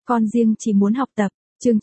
Con riêng chỉ muốn học tập. Chương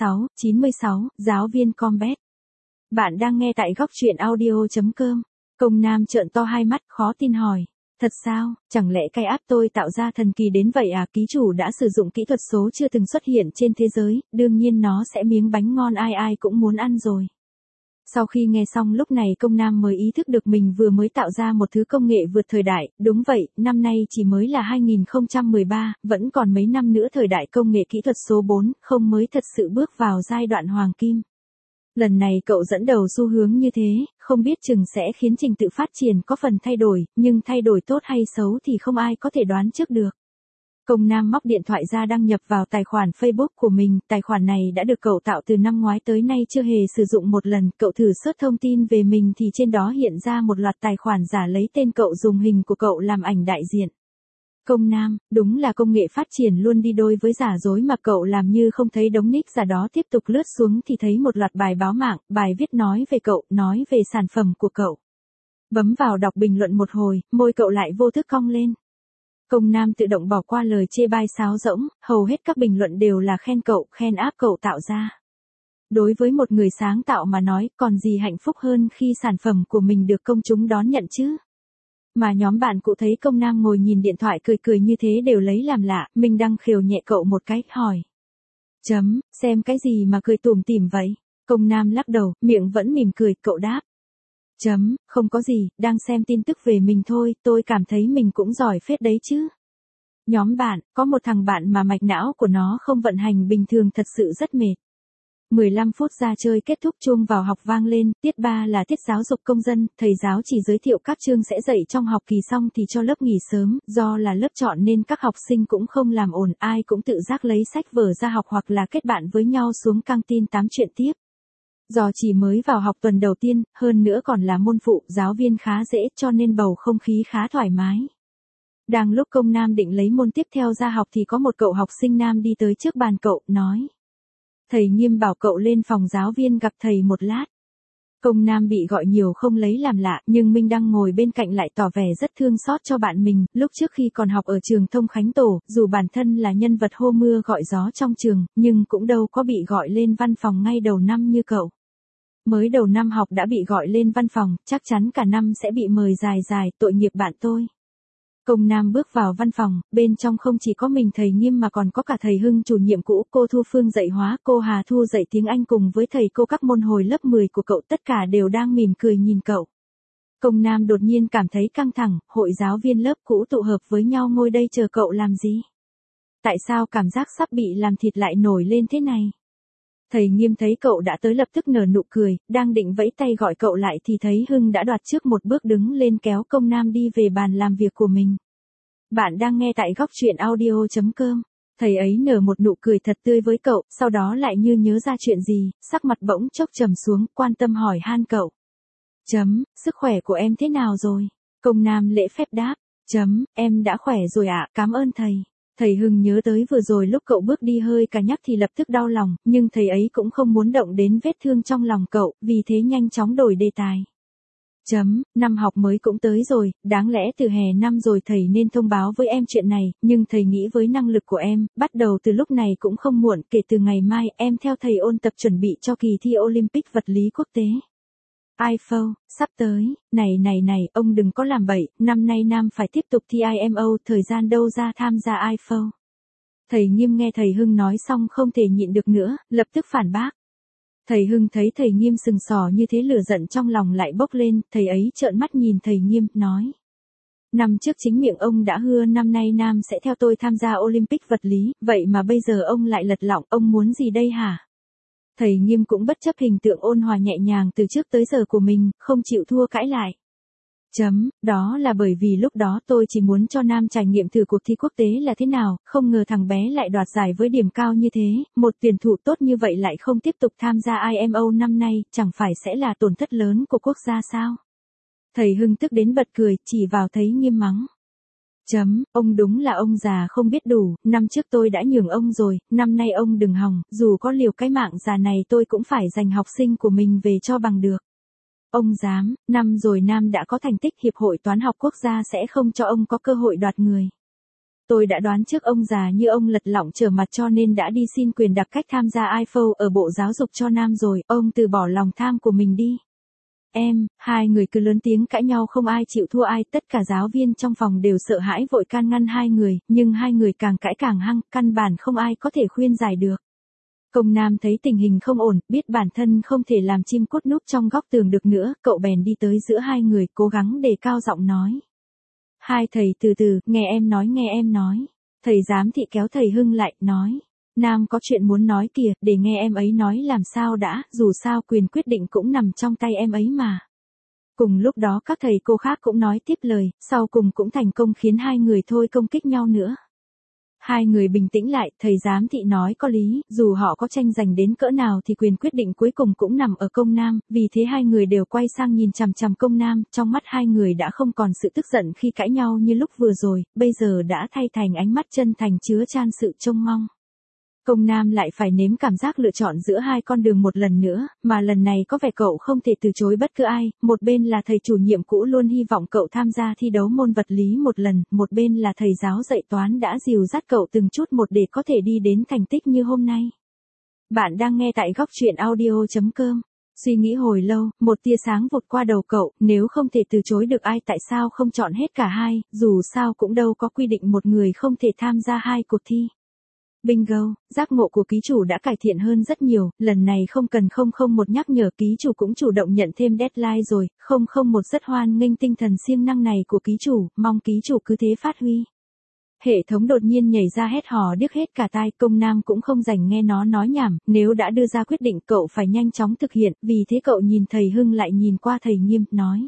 96, giáo viên Combat. Bạn đang nghe tại góc truyện audio.com. Công Nam trợn to hai mắt, khó tin hỏi. Thật sao, chẳng lẽ cái app tôi tạo ra thần kỳ đến vậy à? Ký chủ đã sử dụng kỹ thuật số chưa từng xuất hiện trên thế giới, đương nhiên nó sẽ miếng bánh ngon ai ai cũng muốn ăn rồi. Sau khi nghe xong lúc này Công Nam mới ý thức được mình vừa mới tạo ra một thứ công nghệ vượt thời đại, đúng vậy, năm nay chỉ mới là 2013, vẫn còn mấy năm nữa thời đại công nghệ kỹ thuật số 4, không mới thật sự bước vào giai đoạn hoàng kim. Lần này cậu dẫn đầu xu hướng như thế, không biết chừng sẽ khiến trình tự phát triển có phần thay đổi, nhưng thay đổi tốt hay xấu thì không ai có thể đoán trước được. Công Nam móc điện thoại ra đăng nhập vào tài khoản Facebook của mình, tài khoản này đã được cậu tạo từ năm ngoái tới nay chưa hề sử dụng một lần, cậu thử search thông tin về mình thì trên đó hiện ra một loạt tài khoản giả lấy tên cậu dùng hình của cậu làm ảnh đại diện. Công Nam, đúng là công nghệ phát triển luôn đi đôi với giả dối mà cậu làm như không thấy đống nick giả đó tiếp tục lướt xuống thì thấy một loạt bài báo mạng, bài viết nói về cậu, nói về sản phẩm của cậu. Bấm vào đọc bình luận một hồi, môi cậu lại vô thức cong lên. Công Nam tự động bỏ qua lời chê bai sáo rỗng, hầu hết các bình luận đều là khen cậu, khen app cậu tạo ra. Đối với một người sáng tạo mà nói, còn gì hạnh phúc hơn khi sản phẩm của mình được công chúng đón nhận chứ? Mà nhóm bạn cụ thấy Công Nam ngồi nhìn điện thoại cười cười như thế đều lấy làm lạ, mình đang khều nhẹ cậu một cái, hỏi. Xem cái gì mà cười tủm tỉm vậy? Công Nam lắc đầu, miệng vẫn mỉm cười, cậu đáp. Không có gì, đang xem tin tức về mình thôi, tôi cảm thấy mình cũng giỏi phết đấy chứ. Nhóm bạn, có một thằng bạn mà mạch não của nó không vận hành bình thường thật sự rất mệt. 15 phút ra chơi kết thúc chuông vào học vang lên, tiết 3 là tiết giáo dục công dân, thầy giáo chỉ giới thiệu các chương sẽ dạy trong học kỳ xong thì cho lớp nghỉ sớm, do là lớp chọn nên các học sinh cũng không làm ồn, ai cũng tự giác lấy sách vở ra học hoặc là kết bạn với nhau xuống căng tin tám chuyện tiếp. Do chỉ mới vào học tuần đầu tiên, hơn nữa còn là môn phụ, giáo viên khá dễ cho nên bầu không khí khá thoải mái. Đang lúc Công Nam định lấy môn tiếp theo ra học thì có một cậu học sinh nam đi tới trước bàn cậu, nói. Thầy Nghiêm bảo cậu lên phòng giáo viên gặp thầy một lát. Công Nam bị gọi nhiều không lấy làm lạ, nhưng Minh đang ngồi bên cạnh lại tỏ vẻ rất thương xót cho bạn mình, lúc trước khi còn học ở trường Thông Khánh Tổ, dù bản thân là nhân vật hô mưa gọi gió trong trường, nhưng cũng đâu có bị gọi lên văn phòng ngay đầu năm như cậu. Mới đầu năm học đã bị gọi lên văn phòng, chắc chắn cả năm sẽ bị mời dài dài, tội nghiệp bạn tôi. Công Nam bước vào văn phòng, bên trong không chỉ có mình thầy Nghiêm mà còn có cả thầy Hưng chủ nhiệm cũ, cô Thu Phương dạy hóa, cô Hà Thu dạy tiếng Anh cùng với thầy cô các môn hồi lớp 10 của cậu, tất cả đều đang mỉm cười nhìn cậu. Công Nam đột nhiên cảm thấy căng thẳng, hội giáo viên lớp cũ tụ hợp với nhau ngồi đây chờ cậu làm gì? Tại sao cảm giác sắp bị làm thịt lại nổi lên thế này? Thầy Nghiêm thấy cậu đã tới lập tức nở nụ cười, đang định vẫy tay gọi cậu lại thì thấy Hưng đã đoạt trước một bước đứng lên kéo Công Nam đi về bàn làm việc của mình. Bạn đang nghe tại góc truyện audio.com. Thầy ấy nở một nụ cười thật tươi với cậu, sau đó lại như nhớ ra chuyện gì, sắc mặt bỗng chốc trầm xuống, quan tâm hỏi han cậu. Sức khỏe của em thế nào rồi? Công Nam lễ phép đáp. Em đã khỏe rồi ạ, cảm ơn thầy. Thầy Hưng nhớ tới vừa rồi lúc cậu bước đi hơi cả nhắc thì lập tức đau lòng, nhưng thầy ấy cũng không muốn động đến vết thương trong lòng cậu, vì thế nhanh chóng đổi đề tài. Năm học mới cũng tới rồi, đáng lẽ từ hè năm rồi thầy nên thông báo với em chuyện này, nhưng thầy nghĩ với năng lực của em, bắt đầu từ lúc này cũng không muộn, kể từ ngày mai em theo thầy ôn tập chuẩn bị cho kỳ thi Olympic vật lý quốc tế. IFO, sắp tới, này, ông đừng có làm bậy, năm nay Nam phải tiếp tục thi IMO, thời gian đâu ra tham gia IFO. Thầy Nghiêm nghe thầy Hưng nói xong không thể nhịn được nữa, lập tức phản bác. Thầy Hưng thấy thầy Nghiêm sừng sỏ như thế lửa giận trong lòng lại bốc lên, thầy ấy trợn mắt nhìn thầy Nghiêm, nói. Năm trước chính miệng ông đã hứa năm nay Nam sẽ theo tôi tham gia Olympic vật lý, vậy mà bây giờ ông lại lật lọng, ông muốn gì đây hả? Thầy Nghiêm cũng bất chấp hình tượng ôn hòa nhẹ nhàng từ trước tới giờ của mình, không chịu thua cãi lại. Đó là bởi vì lúc đó tôi chỉ muốn cho Nam trải nghiệm thử cuộc thi quốc tế là thế nào, không ngờ thằng bé lại đoạt giải với điểm cao như thế, một tuyển thủ tốt như vậy lại không tiếp tục tham gia IMO năm nay, chẳng phải sẽ là tổn thất lớn của quốc gia sao? Thầy Hưng tức đến bật cười, chỉ vào thấy Nghiêm mắng. Ông đúng là ông già không biết đủ, năm trước tôi đã nhường ông rồi, năm nay ông đừng hòng, dù có liều cái mạng già này tôi cũng phải giành học sinh của mình về cho bằng được. Ông dám, năm rồi Nam đã có thành tích, Hiệp hội Toán học Quốc gia sẽ không cho ông có cơ hội đoạt người. Tôi đã đoán trước ông già như ông lật lọng trở mặt cho nên đã đi xin quyền đặc cách tham gia IFO ở Bộ Giáo dục cho nam rồi, ông từ bỏ lòng tham của mình đi. Hai người cứ lớn tiếng cãi nhau không ai chịu thua ai, tất cả giáo viên trong phòng đều sợ hãi vội can ngăn hai người, nhưng hai người càng cãi càng hăng, căn bản không ai có thể khuyên giải được. Công Nam thấy tình hình không ổn, biết bản thân không thể làm chim cút núp trong góc tường được nữa, cậu bèn đi tới giữa hai người, cố gắng đề cao giọng nói. Hai thầy từ từ, nghe em nói. Thầy giám thị kéo thầy Hưng lại, nói. Nam có chuyện muốn nói kìa, để nghe em ấy nói làm sao đã, dù sao quyền quyết định cũng nằm trong tay em ấy mà. Cùng lúc đó các thầy cô khác cũng nói tiếp lời, sau cùng cũng thành công khiến hai người thôi công kích nhau nữa. Hai người bình tĩnh lại, thầy giám thị nói có lý, dù họ có tranh giành đến cỡ nào thì quyền quyết định cuối cùng cũng nằm ở Công Nam, vì thế hai người đều quay sang nhìn chằm chằm Công Nam, trong mắt hai người đã không còn sự tức giận khi cãi nhau như lúc vừa rồi, bây giờ đã thay thành ánh mắt chân thành chứa chan sự trông mong. Công Nam lại phải nếm cảm giác lựa chọn giữa hai con đường một lần nữa, mà lần này có vẻ cậu không thể từ chối bất cứ ai, một bên là thầy chủ nhiệm cũ luôn hy vọng cậu tham gia thi đấu môn vật lý một lần, một bên là thầy giáo dạy toán đã dìu dắt cậu từng chút một để có thể đi đến thành tích như hôm nay. Bạn đang nghe tại góc truyện audio.com. Suy nghĩ hồi lâu, một tia sáng vụt qua đầu cậu, nếu không thể từ chối được ai tại sao không chọn hết cả hai, dù sao cũng đâu có quy định một người không thể tham gia hai cuộc thi. Bingo, giác ngộ của ký chủ đã cải thiện hơn rất nhiều, lần này không cần 001 nhắc nhở, ký chủ cũng chủ động nhận thêm deadline rồi, 001 rất hoan nghênh tinh thần siêng năng này của ký chủ, mong ký chủ cứ thế phát huy. Hệ thống đột nhiên nhảy ra hét hò điếc hết cả tai, Công Nam cũng không rảnh nghe nó nói nhảm, nếu đã đưa ra quyết định cậu phải nhanh chóng thực hiện, vì thế cậu nhìn thầy Hưng lại nhìn qua thầy Nghiêm, nói.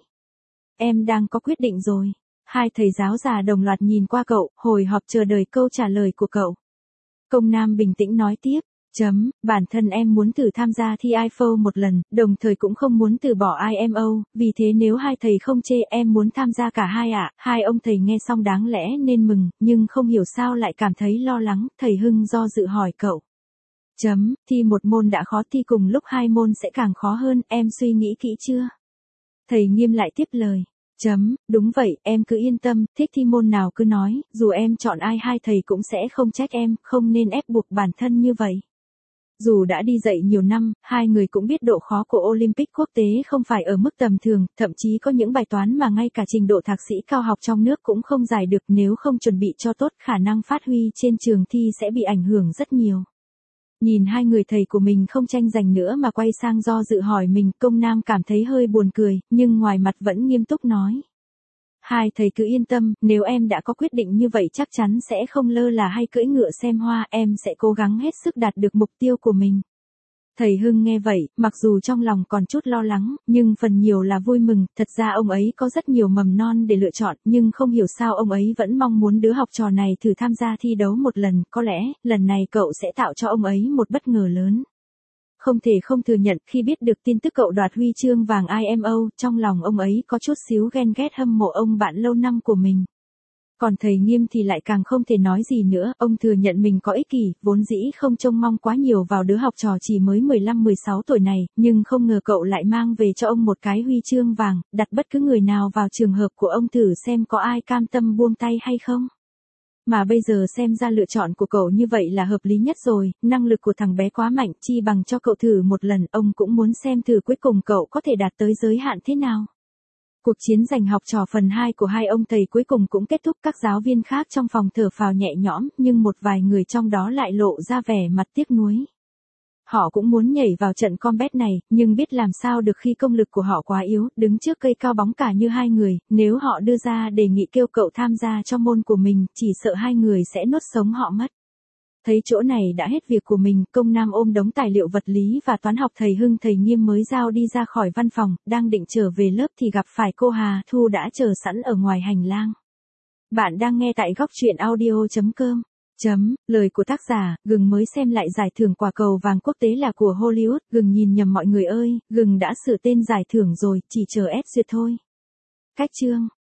Em đang có quyết định rồi. Hai thầy giáo già đồng loạt nhìn qua cậu, hồi hộp chờ đợi câu trả lời của cậu. Công Nam bình tĩnh nói tiếp, bản thân em muốn thử tham gia thi IFO một lần, đồng thời cũng không muốn từ bỏ IMO, vì thế nếu hai thầy không chê em muốn tham gia cả hai ạ. Hai ông thầy nghe xong đáng lẽ nên mừng, nhưng không hiểu sao lại cảm thấy lo lắng, thầy Hưng do dự hỏi cậu. Thi một môn đã khó, thi cùng lúc hai môn sẽ càng khó hơn, em suy nghĩ kỹ chưa? Thầy Nghiêm lại tiếp lời. Đúng vậy, em cứ yên tâm, thích thi môn nào cứ nói, dù em chọn ai hai thầy cũng sẽ không trách em, không nên ép buộc bản thân như vậy. Dù đã đi dạy nhiều năm, hai người cũng biết độ khó của Olympic quốc tế không phải ở mức tầm thường, thậm chí có những bài toán mà ngay cả trình độ thạc sĩ cao học trong nước cũng không giải được, nếu không chuẩn bị cho tốt khả năng phát huy trên trường thi sẽ bị ảnh hưởng rất nhiều. Nhìn hai người thầy của mình không tranh giành nữa mà quay sang do dự hỏi mình, Công Nam cảm thấy hơi buồn cười, nhưng ngoài mặt vẫn nghiêm túc nói. Hai thầy cứ yên tâm, nếu em đã có quyết định như vậy chắc chắn sẽ không lơ là hay cưỡi ngựa xem hoa, em sẽ cố gắng hết sức đạt được mục tiêu của mình. Thầy Hưng nghe vậy, mặc dù trong lòng còn chút lo lắng, nhưng phần nhiều là vui mừng, thật ra ông ấy có rất nhiều mầm non để lựa chọn, nhưng không hiểu sao ông ấy vẫn mong muốn đứa học trò này thử tham gia thi đấu một lần, có lẽ, lần này cậu sẽ tạo cho ông ấy một bất ngờ lớn. Không thể không thừa nhận, khi biết được tin tức cậu đoạt huy chương vàng IMO, trong lòng ông ấy có chút xíu ghen ghét hâm mộ ông bạn lâu năm của mình. Còn thầy Nghiêm thì lại càng không thể nói gì nữa, ông thừa nhận mình có ích kỷ, vốn dĩ không trông mong quá nhiều vào đứa học trò chỉ mới 15-16 tuổi này, nhưng không ngờ cậu lại mang về cho ông một cái huy chương vàng, đặt bất cứ người nào vào trường hợp của ông thử xem có ai cam tâm buông tay hay không. Mà bây giờ xem ra lựa chọn của cậu như vậy là hợp lý nhất rồi, năng lực của thằng bé quá mạnh, chi bằng cho cậu thử một lần, ông cũng muốn xem thử cuối cùng cậu có thể đạt tới giới hạn thế nào. Cuộc chiến giành học trò phần 2 của hai ông thầy cuối cùng cũng kết thúc, các giáo viên khác trong phòng thở phào nhẹ nhõm, nhưng một vài người trong đó lại lộ ra vẻ mặt tiếc nuối. Họ cũng muốn nhảy vào trận combat này, nhưng biết làm sao được khi công lực của họ quá yếu, đứng trước cây cao bóng cả như hai người, nếu họ đưa ra đề nghị kêu cậu tham gia cho môn của mình, chỉ sợ hai người sẽ nuốt sống họ mất. Thấy chỗ này đã hết việc của mình, Công Nam ôm đống tài liệu vật lý và toán học thầy Hưng thầy Nghiêm mới giao đi ra khỏi văn phòng, đang định trở về lớp thì gặp phải cô Hà Thu đã chờ sẵn ở ngoài hành lang. Bạn đang nghe tại góc truyện audio.com. Lời của tác giả, Gừng mới xem lại giải thưởng quả cầu vàng quốc tế là của Hollywood, Gừng nhìn nhầm mọi người ơi, Gừng đã sửa tên giải thưởng rồi, chỉ chờ S duyệt thôi. Cách chương.